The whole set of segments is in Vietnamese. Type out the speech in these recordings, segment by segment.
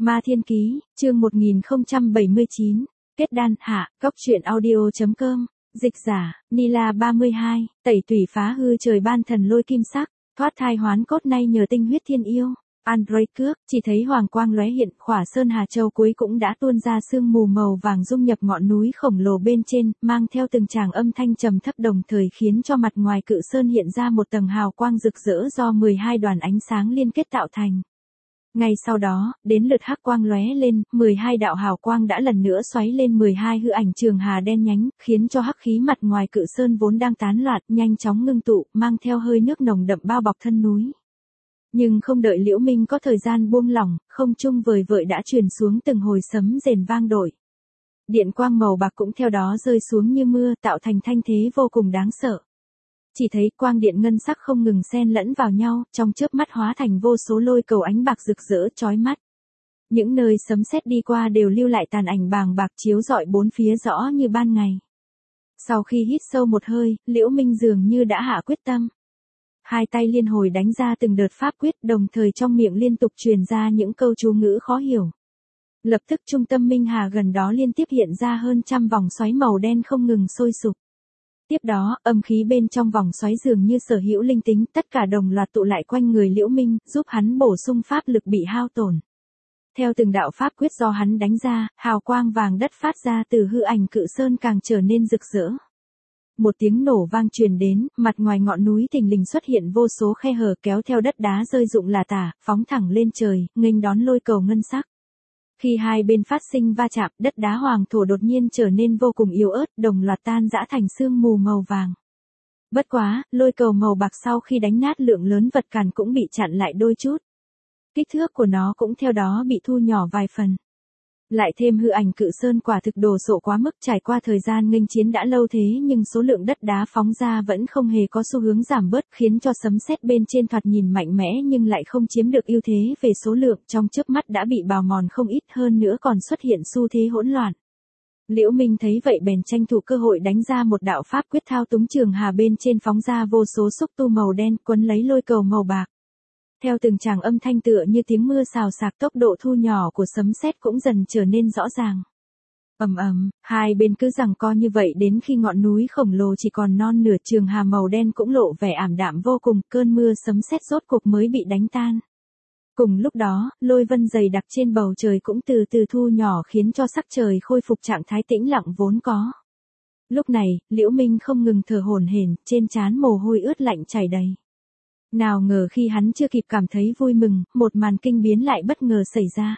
Ma Thiên Ký, chương 1079, kết đan hạ, góc truyện audio.com, dịch giả, Nila 32, tẩy tủy phá hư trời ban thần lôi kim sắc, thoát thai hoán cốt nay nhờ tinh huyết thiên yêu. Android cước, chỉ thấy hoàng quang lóe hiện, khỏa sơn hà châu cuối cũng đã tuôn ra sương mù màu vàng dung nhập ngọn núi khổng lồ bên trên, mang theo từng tràng âm thanh trầm thấp đồng thời khiến cho mặt ngoài cự sơn hiện ra một tầng hào quang rực rỡ do 12 đoàn ánh sáng liên kết tạo thành. Ngay sau đó, đến lượt hắc quang lóe lên, 12 đạo hào quang đã lần nữa xoáy lên 12 hư ảnh trường hà đen nhánh, khiến cho hắc khí mặt ngoài cự sơn vốn đang tán loạn, nhanh chóng ngưng tụ, mang theo hơi nước nồng đậm bao bọc thân núi. Nhưng không đợi Liễu Minh có thời gian buông lỏng, không trung vời vợi đã truyền xuống từng hồi sấm rền vang dội. Điện quang màu bạc cũng theo đó rơi xuống như mưa, tạo thành thanh thế vô cùng đáng sợ. Chỉ thấy quang điện ngân sắc không ngừng xen lẫn vào nhau, trong chớp mắt hóa thành vô số lôi cầu ánh bạc rực rỡ chói mắt. Những nơi sấm sét đi qua đều lưu lại tàn ảnh bàng bạc chiếu rọi bốn phía rõ như ban ngày. Sau khi hít sâu một hơi, Liễu Minh dường như đã hạ quyết tâm. Hai tay liên hồi đánh ra từng đợt pháp quyết, đồng thời trong miệng liên tục truyền ra những câu chú ngữ khó hiểu. Lập tức trung tâm minh hà gần đó liên tiếp hiện ra hơn trăm vòng xoáy màu đen không ngừng sôi sục. Tiếp đó, âm khí bên trong vòng xoáy dường như sở hữu linh tính, tất cả đồng loạt tụ lại quanh người Liễu Minh, giúp hắn bổ sung pháp lực bị hao tổn. Theo từng đạo pháp quyết do hắn đánh ra, hào quang vàng đất phát ra từ hư ảnh cự sơn càng trở nên rực rỡ. Một tiếng nổ vang truyền đến, mặt ngoài ngọn núi thình lình xuất hiện vô số khe hở kéo theo đất đá rơi rụng là tả, phóng thẳng lên trời, nghênh đón lôi cầu ngân sắc. Khi hai bên phát sinh va chạm, đất đá hoàng thổ đột nhiên trở nên vô cùng yếu ớt, đồng loạt tan rã thành sương mù màu vàng. Bất quá, lôi cầu màu bạc sau khi đánh nát lượng lớn vật cản cũng bị chặn lại đôi chút. Kích thước của nó cũng theo đó bị thu nhỏ vài phần. Lại thêm hư ảnh cự sơn quả thực đồ sộ quá mức, trải qua thời gian nghênh chiến đã lâu thế nhưng số lượng đất đá phóng ra vẫn không hề có xu hướng giảm bớt, khiến cho sấm sét bên trên thoạt nhìn mạnh mẽ nhưng lại không chiếm được ưu thế về số lượng, trong chớp mắt đã bị bào mòn không ít, hơn nữa còn xuất hiện xu thế hỗn loạn. Liễu Minh thấy vậy bèn tranh thủ cơ hội đánh ra một đạo pháp quyết, thao túng trường hà bên trên phóng ra vô số xúc tu màu đen quấn lấy lôi cầu màu bạc. Theo từng tràng âm thanh tựa như tiếng mưa xào xạc, tốc độ thu nhỏ của sấm sét cũng dần trở nên rõ ràng. Ầm ầm, hai bên cứ giằng co như vậy đến khi ngọn núi khổng lồ chỉ còn non nửa, trường hà màu đen cũng lộ vẻ ảm đạm vô cùng, cơn mưa sấm sét rốt cuộc mới bị đánh tan. Cùng lúc đó, lôi vân dày đặc trên bầu trời cũng từ từ thu nhỏ khiến cho sắc trời khôi phục trạng thái tĩnh lặng vốn có. Lúc này, Liễu Minh không ngừng thở hổn hển, trên trán mồ hôi ướt lạnh chảy đầy. Nào ngờ khi hắn chưa kịp cảm thấy vui mừng, một màn kinh biến lại bất ngờ xảy ra.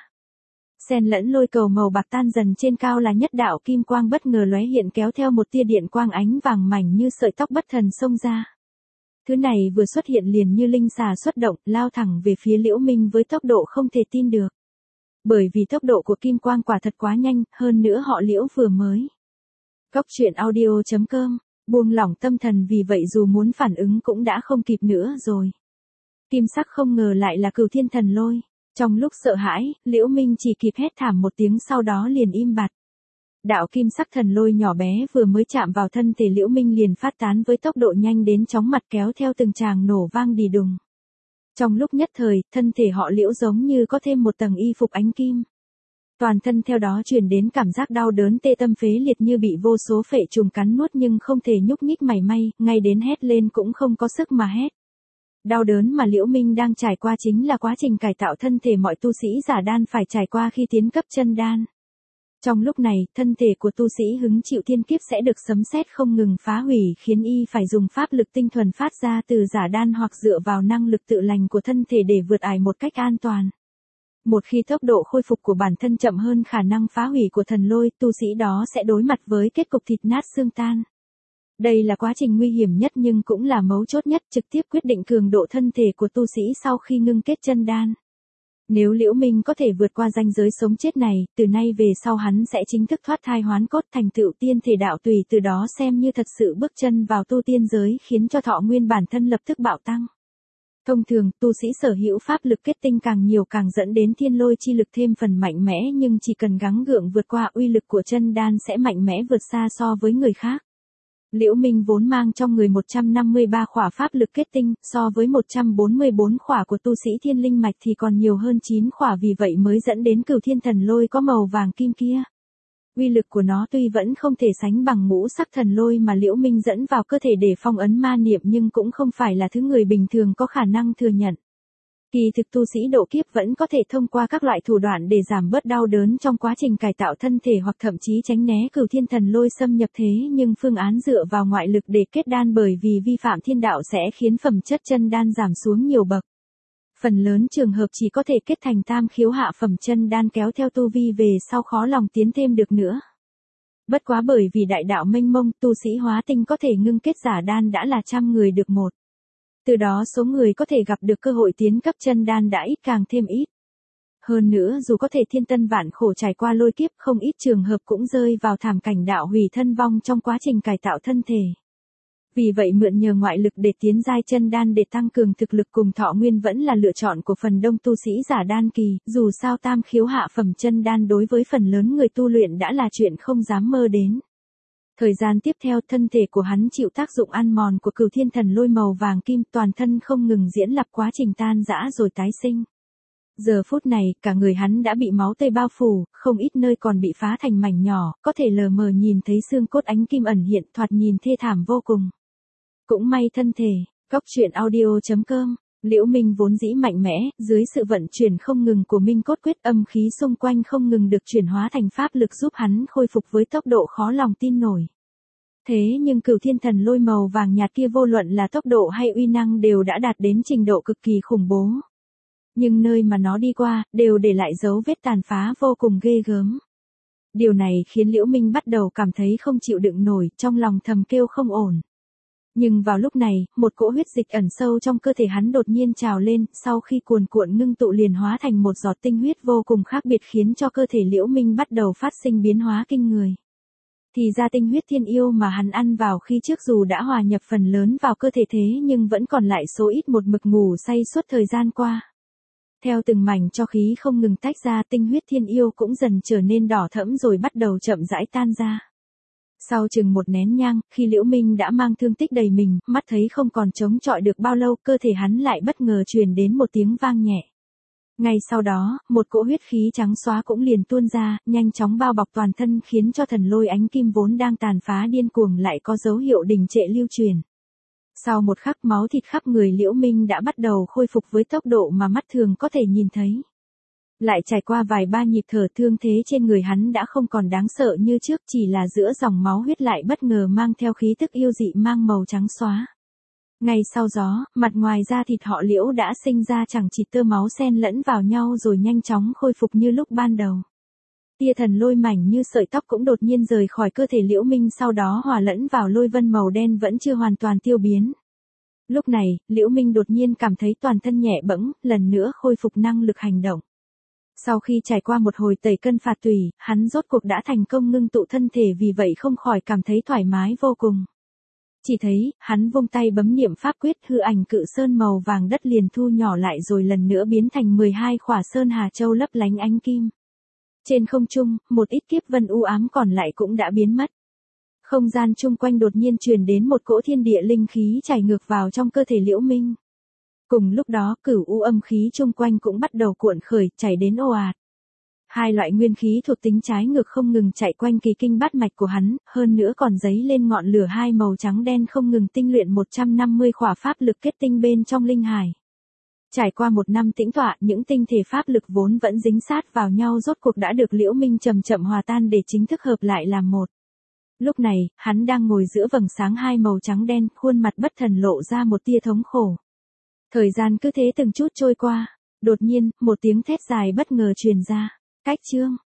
Xen lẫn lôi cầu màu bạc tan dần trên cao là nhất đạo kim quang bất ngờ lóe hiện, kéo theo một tia điện quang ánh vàng mảnh như sợi tóc bất thần xông ra. Thứ này vừa xuất hiện liền như linh xà xuất động, lao thẳng về phía Liễu Minh với tốc độ không thể tin được. Bởi vì tốc độ của kim quang quả thật quá nhanh, hơn nữa họ Liễu vừa mới. Góc truyện audio.com, buông lỏng tâm thần, vì vậy dù muốn phản ứng cũng đã không kịp nữa rồi. Kim sắc không ngờ lại là Cửu Thiên Thần Lôi. Trong lúc sợ hãi, Liễu Minh chỉ kịp hét thảm một tiếng, sau đó liền im bặt. Đạo kim sắc thần lôi nhỏ bé vừa mới chạm vào thân thể Liễu Minh liền phát tán với tốc độ nhanh đến chóng mặt, kéo theo từng tràng nổ vang đì đùng. Trong lúc nhất thời, thân thể họ Liễu giống như có thêm một tầng y phục ánh kim. Toàn thân theo đó truyền đến cảm giác đau đớn tê tâm phế liệt, như bị vô số phệ trùng cắn nuốt nhưng không thể nhúc nhích mảy may, ngay đến hét lên cũng không có sức mà hét. Đau đớn mà Liễu Minh đang trải qua chính là quá trình cải tạo thân thể mọi tu sĩ giả đan phải trải qua khi tiến cấp chân đan. Trong lúc này, thân thể của tu sĩ hứng chịu thiên kiếp sẽ được sấm sét không ngừng phá hủy, khiến y phải dùng pháp lực tinh thuần phát ra từ giả đan hoặc dựa vào năng lực tự lành của thân thể để vượt ải một cách an toàn. Một khi tốc độ khôi phục của bản thân chậm hơn khả năng phá hủy của thần lôi, tu sĩ đó sẽ đối mặt với kết cục thịt nát xương tan. Đây là quá trình nguy hiểm nhất nhưng cũng là mấu chốt nhất, trực tiếp quyết định cường độ thân thể của tu sĩ sau khi ngưng kết chân đan. Nếu Liễu Minh có thể vượt qua ranh giới sống chết này, từ nay về sau hắn sẽ chính thức thoát thai hoán cốt, thành tựu tiên thể đạo tùy, từ đó xem như thật sự bước chân vào tu tiên giới, khiến cho thọ nguyên bản thân lập tức bạo tăng. Thông thường, tu sĩ sở hữu pháp lực kết tinh càng nhiều càng dẫn đến thiên lôi chi lực thêm phần mạnh mẽ, nhưng chỉ cần gắng gượng vượt qua, uy lực của chân đan sẽ mạnh mẽ vượt xa so với người khác. Liễu Minh vốn mang trong người 153 khỏa pháp lực kết tinh, so với 144 khỏa của tu sĩ thiên linh mạch thì còn nhiều hơn 9 khỏa, vì vậy mới dẫn đến Cửu Thiên Thần Lôi có màu vàng kim kia. Uy lực của nó tuy vẫn không thể sánh bằng ngũ sắc thần lôi mà Liễu Minh dẫn vào cơ thể để phong ấn ma niệm, nhưng cũng không phải là thứ người bình thường có khả năng thừa nhận. Kỳ thực tu sĩ độ kiếp vẫn có thể thông qua các loại thủ đoạn để giảm bớt đau đớn trong quá trình cải tạo thân thể hoặc thậm chí tránh né Cửu Thiên Thần Lôi xâm nhập, thế nhưng phương án dựa vào ngoại lực để kết đan bởi vì vi phạm thiên đạo sẽ khiến phẩm chất chân đan giảm xuống nhiều bậc. Phần lớn trường hợp chỉ có thể kết thành tam khiếu hạ phẩm chân đan, kéo theo tu vi về sau khó lòng tiến thêm được nữa. Bất quá bởi vì đại đạo mênh mông, tu sĩ hóa tinh có thể ngưng kết giả đan đã là trăm người được một. Từ đó số người có thể gặp được cơ hội tiến cấp chân đan đã ít càng thêm ít. Hơn nữa dù có thể thiên tân vạn khổ trải qua lôi kiếp, không ít trường hợp cũng rơi vào thảm cảnh đạo hủy thân vong trong quá trình cải tạo thân thể. Vì vậy mượn nhờ ngoại lực để tiến giai chân đan để tăng cường thực lực cùng thọ nguyên vẫn là lựa chọn của phần đông tu sĩ giả đan kỳ, dù sao tam khiếu hạ phẩm chân đan đối với phần lớn người tu luyện đã là chuyện không dám mơ đến. Thời gian tiếp theo thân thể của hắn chịu tác dụng ăn mòn của Cửu Thiên Thần Lôi màu vàng kim, toàn thân không ngừng diễn lặp quá trình tan rã rồi tái sinh. Giờ phút này, cả người hắn đã bị máu tươi bao phủ, không ít nơi còn bị phá thành mảnh nhỏ, có thể lờ mờ nhìn thấy xương cốt ánh kim ẩn hiện, thoạt nhìn thê thảm vô cùng. Cũng may thân thể, Cóc Truyện Audio.com, Liễu Minh vốn dĩ mạnh mẽ, dưới sự vận chuyển không ngừng của Minh Cốt Quyết, âm khí xung quanh không ngừng được chuyển hóa thành pháp lực giúp hắn khôi phục với tốc độ khó lòng tin nổi. Thế nhưng Cửu Thiên Thần Lôi màu vàng nhạt kia vô luận là tốc độ hay uy năng đều đã đạt đến trình độ cực kỳ khủng bố. Nhưng nơi mà nó đi qua, đều để lại dấu vết tàn phá vô cùng ghê gớm. Điều này khiến Liễu Minh bắt đầu cảm thấy không chịu đựng nổi, trong lòng thầm kêu không ổn. Nhưng vào lúc này, một cỗ huyết dịch ẩn sâu trong cơ thể hắn đột nhiên trào lên, sau khi cuồn cuộn ngưng tụ liền hóa thành một giọt tinh huyết vô cùng khác biệt, khiến cho cơ thể Liễu Minh bắt đầu phát sinh biến hóa kinh người. Thì ra tinh huyết thiên yêu mà hắn ăn vào khi trước dù đã hòa nhập phần lớn vào cơ thể thế nhưng vẫn còn lại số ít một mực ngủ say suốt thời gian qua. Theo từng mảnh cho khí không ngừng tách ra, tinh huyết thiên yêu cũng dần trở nên đỏ thẫm rồi bắt đầu chậm rãi tan ra. Sau chừng một nén nhang, khi Liễu Minh đã mang thương tích đầy mình, mắt thấy không còn chống chọi được bao lâu, cơ thể hắn lại bất ngờ truyền đến một tiếng vang nhẹ. Ngay sau đó, một cỗ huyết khí trắng xóa cũng liền tuôn ra, nhanh chóng bao bọc toàn thân, khiến cho thần lôi ánh kim vốn đang tàn phá điên cuồng lại có dấu hiệu đình trệ lưu truyền. Sau một khắc, máu thịt khắp người Liễu Minh đã bắt đầu khôi phục với tốc độ mà mắt thường có thể nhìn thấy. Lại trải qua vài ba nhịp thở, thương thế trên người hắn đã không còn đáng sợ như trước, chỉ là giữa dòng máu huyết lại bất ngờ mang theo khí tức yêu dị mang màu trắng xóa. Ngay sau đó, mặt ngoài da thịt họ Liễu đã sinh ra chẳng chịt tơ máu xen lẫn vào nhau rồi nhanh chóng khôi phục như lúc ban đầu. Tia thần lôi mảnh như sợi tóc cũng đột nhiên rời khỏi cơ thể Liễu Minh, sau đó hòa lẫn vào lôi vân màu đen vẫn chưa hoàn toàn tiêu biến. Lúc này, Liễu Minh đột nhiên cảm thấy toàn thân nhẹ bẫng, lần nữa khôi phục năng lực hành động. Sau khi trải qua một hồi tẩy cân phạt tùy, hắn rốt cuộc đã thành công ngưng tụ thân thể, vì vậy không khỏi cảm thấy thoải mái vô cùng. Chỉ thấy, hắn vung tay bấm niệm pháp quyết, hư ảnh cự sơn màu vàng đất liền thu nhỏ lại rồi lần nữa biến thành 12 khỏa sơn hà châu lấp lánh ánh kim. Trên không trung, một ít kiếp vân u ám còn lại cũng đã biến mất. Không gian chung quanh đột nhiên truyền đến một cỗ thiên địa linh khí chảy ngược vào trong cơ thể Liễu Minh. Cùng lúc đó, cửu u âm khí chung quanh cũng bắt đầu cuộn khởi, chảy đến ồ ạt. Hai loại nguyên khí thuộc tính trái ngược không ngừng chạy quanh kỳ kinh bát mạch của hắn, hơn nữa còn dấy lên ngọn lửa hai màu trắng đen không ngừng tinh luyện 150 khỏa pháp lực kết tinh bên trong linh hải. Trải qua một năm tĩnh tọa, những tinh thể pháp lực vốn vẫn dính sát vào nhau rốt cuộc đã được Liễu Minh chậm chậm hòa tan để chính thức hợp lại làm một. Lúc này, hắn đang ngồi giữa vầng sáng hai màu trắng đen, khuôn mặt bất thần lộ ra một tia thống khổ. Thời gian cứ thế từng chút trôi qua, đột nhiên, một tiếng thét dài bất ngờ truyền ra. Cách chương